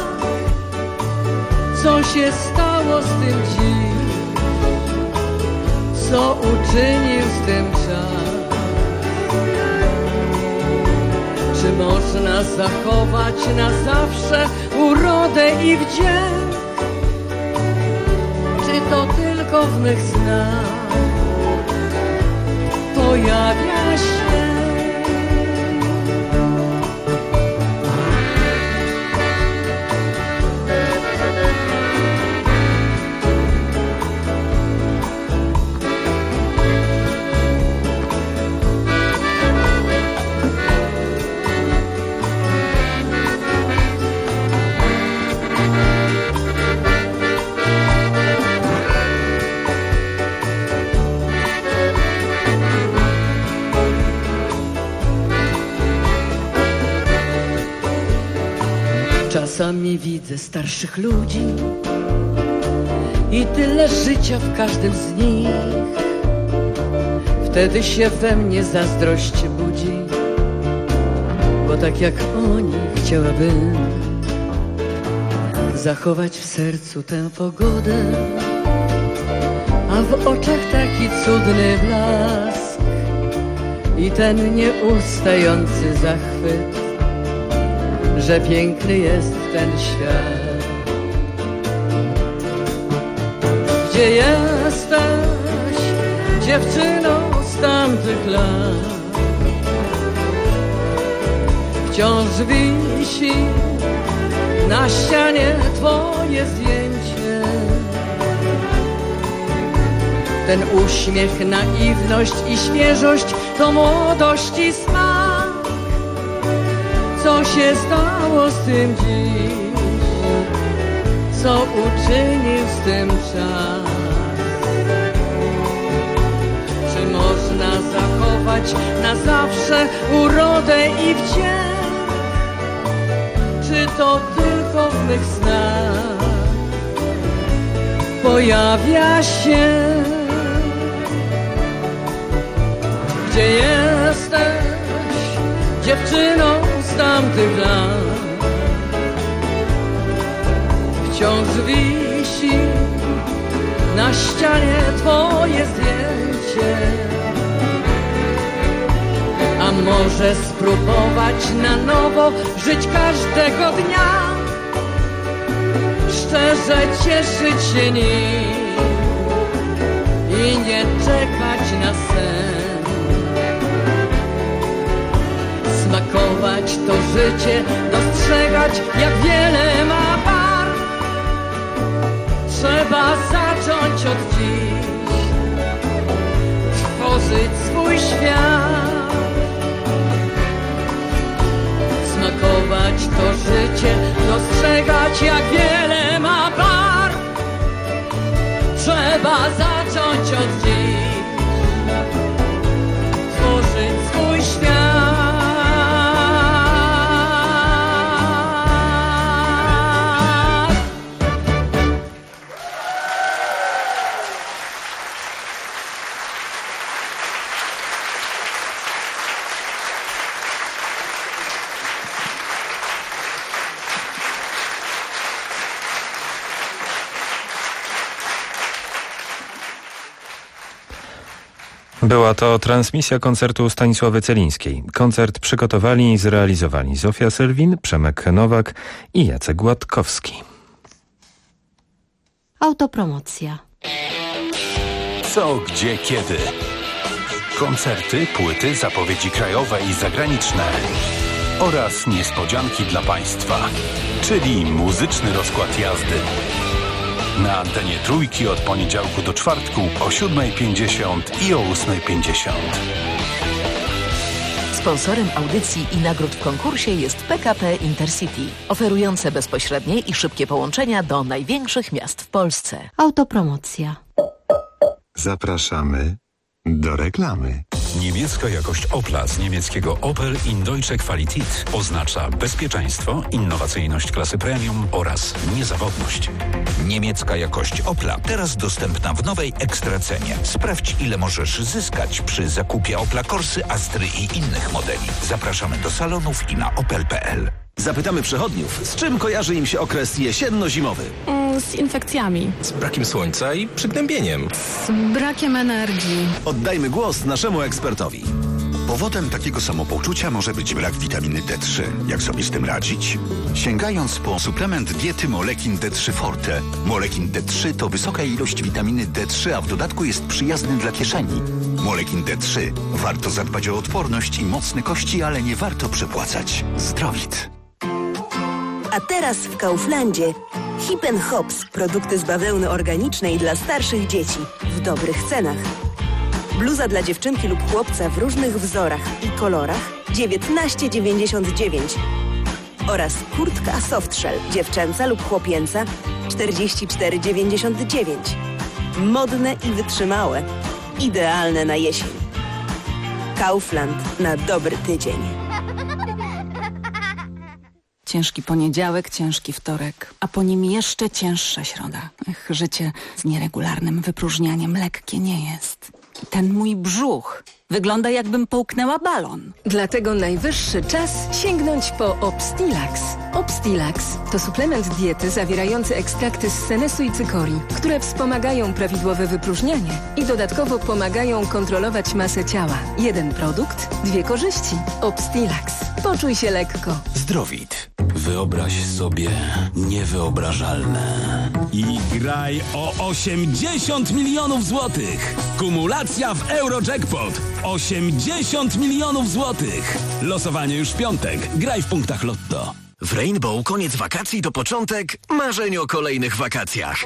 Speaker 19: Co się stało z tym dziś? Co uczynił z tym czas? Czy można zachować na zawsze urodę i wdzięk? Czy to tylko w mych snach pojawia się? Czasami widzę starszych ludzi i tyle życia w każdym z nich. Wtedy się we mnie zazdrość budzi, bo tak jak oni chciałabym zachować w sercu tę pogodę, a w oczach taki cudny blask i ten nieustający zachwyt, że piękny jest ten świat. Gdzie jesteś, dziewczyno z tamtych lat? Wciąż wisi na ścianie twoje zdjęcie. Ten uśmiech, naiwność i świeżość to młodość i smak. Co się stało z tym dziś? Co uczynił z tym czas? Czy można zachować na zawsze urodę i wdzięk? Czy to tylko w mych snach pojawia się? Gdzie jesteś, dziewczyno z tamtych lat? Wciąż wisi na ścianie twoje zdjęcie. A może spróbować na nowo żyć każdego dnia, szczerze cieszyć się nim i nie czekać na sen. Smakować to życie, dostrzegać jak wiele ma barw. Trzeba zacząć od dziś tworzyć swój świat. Smakować to życie, dostrzegać jak wiele ma barw. Trzeba zacząć od dziś tworzyć swój świat.
Speaker 3: Była to transmisja koncertu Stanisławy Celińskiej. Koncert przygotowali i zrealizowali Zofia Sylwin, Przemek Nowak i Jacek Gładkowski.
Speaker 21: Autopromocja.
Speaker 9: Co, gdzie, kiedy. Koncerty, płyty, zapowiedzi krajowe i zagraniczne. Oraz niespodzianki dla Państwa. Czyli muzyczny rozkład jazdy. Na antenie Trójki od poniedziałku do czwartku o 7:50 i o 8:50.
Speaker 22: Sponsorem audycji i nagród w konkursie jest PKP Intercity, oferujące bezpośrednie i szybkie połączenia do największych miast w Polsce.
Speaker 21: Autopromocja.
Speaker 2: Zapraszamy do reklamy.
Speaker 1: Niemiecka jakość Opla z niemieckiego Opel in Deutsche Qualität oznacza bezpieczeństwo, innowacyjność klasy premium oraz niezawodność.
Speaker 10: Niemiecka jakość Opla teraz dostępna w nowej ekstracenie. Sprawdź, ile możesz zyskać przy zakupie Opla Corsy, Astry i innych modeli. Zapraszamy do salonów i na opel.pl.
Speaker 4: Zapytamy przechodniów, z czym kojarzy im się okres jesienno-zimowy?
Speaker 21: Z infekcjami.
Speaker 4: Z brakiem słońca i przygnębieniem.
Speaker 21: Z brakiem energii.
Speaker 4: Oddajmy głos naszemu ekspertowi.
Speaker 23: Powodem takiego samopoczucia może być brak witaminy D3. Jak sobie z tym radzić? Sięgając po suplement diety Molekin D3 Forte. Molekin D3 to wysoka ilość witaminy D3, a w dodatku jest przyjazny dla kieszeni. Molekin D3. Warto zadbać o odporność i mocne kości, ale nie warto przepłacać. Zdrowit.
Speaker 24: A teraz w Kauflandzie Hip & Hops. Produkty z bawełny organicznej dla starszych dzieci. W dobrych cenach. Bluza dla dziewczynki lub chłopca w różnych wzorach i kolorach 19,99 oraz kurtka softshell dziewczęca lub chłopięca 44,99. Modne i wytrzymałe. Idealne na jesień. Kaufland na dobry tydzień.
Speaker 25: Ciężki poniedziałek, ciężki wtorek, a po nim jeszcze cięższa środa. Życie z nieregularnym wypróżnianiem lekkie nie jest. Ten mój brzuch wygląda, jakbym połknęła balon.
Speaker 26: Dlatego najwyższy czas sięgnąć po Obstilax. Obstilax to suplement diety zawierający ekstrakty z senesu i cykorii, które wspomagają prawidłowe wypróżnianie i dodatkowo pomagają kontrolować masę ciała. Jeden produkt, dwie korzyści. Obstilax. Poczuj się lekko.
Speaker 9: Zdrowit. Wyobraź sobie niewyobrażalne.
Speaker 27: I graj o 80 milionów złotych. Kumulacja w Eurojackpot. 80 milionów złotych. Losowanie już w piątek. Graj w punktach Lotto.
Speaker 15: W Rainbow koniec wakacji to początek marzeń o kolejnych wakacjach.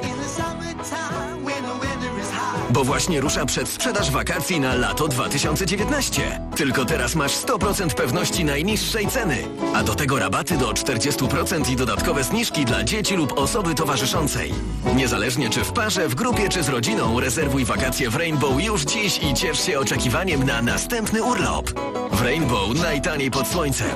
Speaker 15: Bo właśnie rusza przedsprzedaż wakacji na lato 2019. Tylko teraz masz 100% pewności najniższej ceny. A do tego rabaty do 40% i dodatkowe zniżki dla dzieci lub osoby towarzyszącej. Niezależnie czy w parze, w grupie czy z rodziną, rezerwuj wakacje w Rainbow już dziś i ciesz się oczekiwaniem na następny urlop. W Rainbow najtaniej pod słońcem.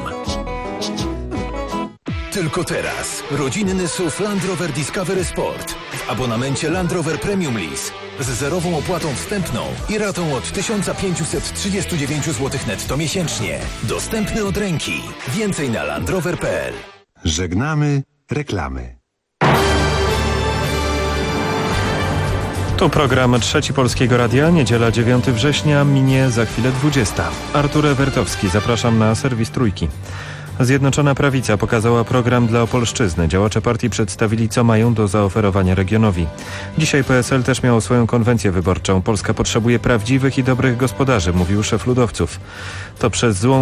Speaker 4: Tylko teraz rodzinny SUV Land Rover Discovery Sport w abonamencie Land Rover Premium Lease z zerową opłatą wstępną i ratą od 1539 zł netto miesięcznie. Dostępny od ręki. Więcej na landrover.pl.
Speaker 2: Żegnamy reklamy.
Speaker 3: Tu program Trzeci Polskiego Radia, niedziela 9 września, minie za chwilę 20. Artur Ewertowski, zapraszam na serwis Trójki. Zjednoczona Prawica pokazała program dla Opolszczyzny. Działacze partii przedstawili, co mają do zaoferowania regionowi. Dzisiaj PSL też miało swoją konwencję wyborczą. Polska potrzebuje prawdziwych i dobrych gospodarzy, mówił szef ludowców. To przez złą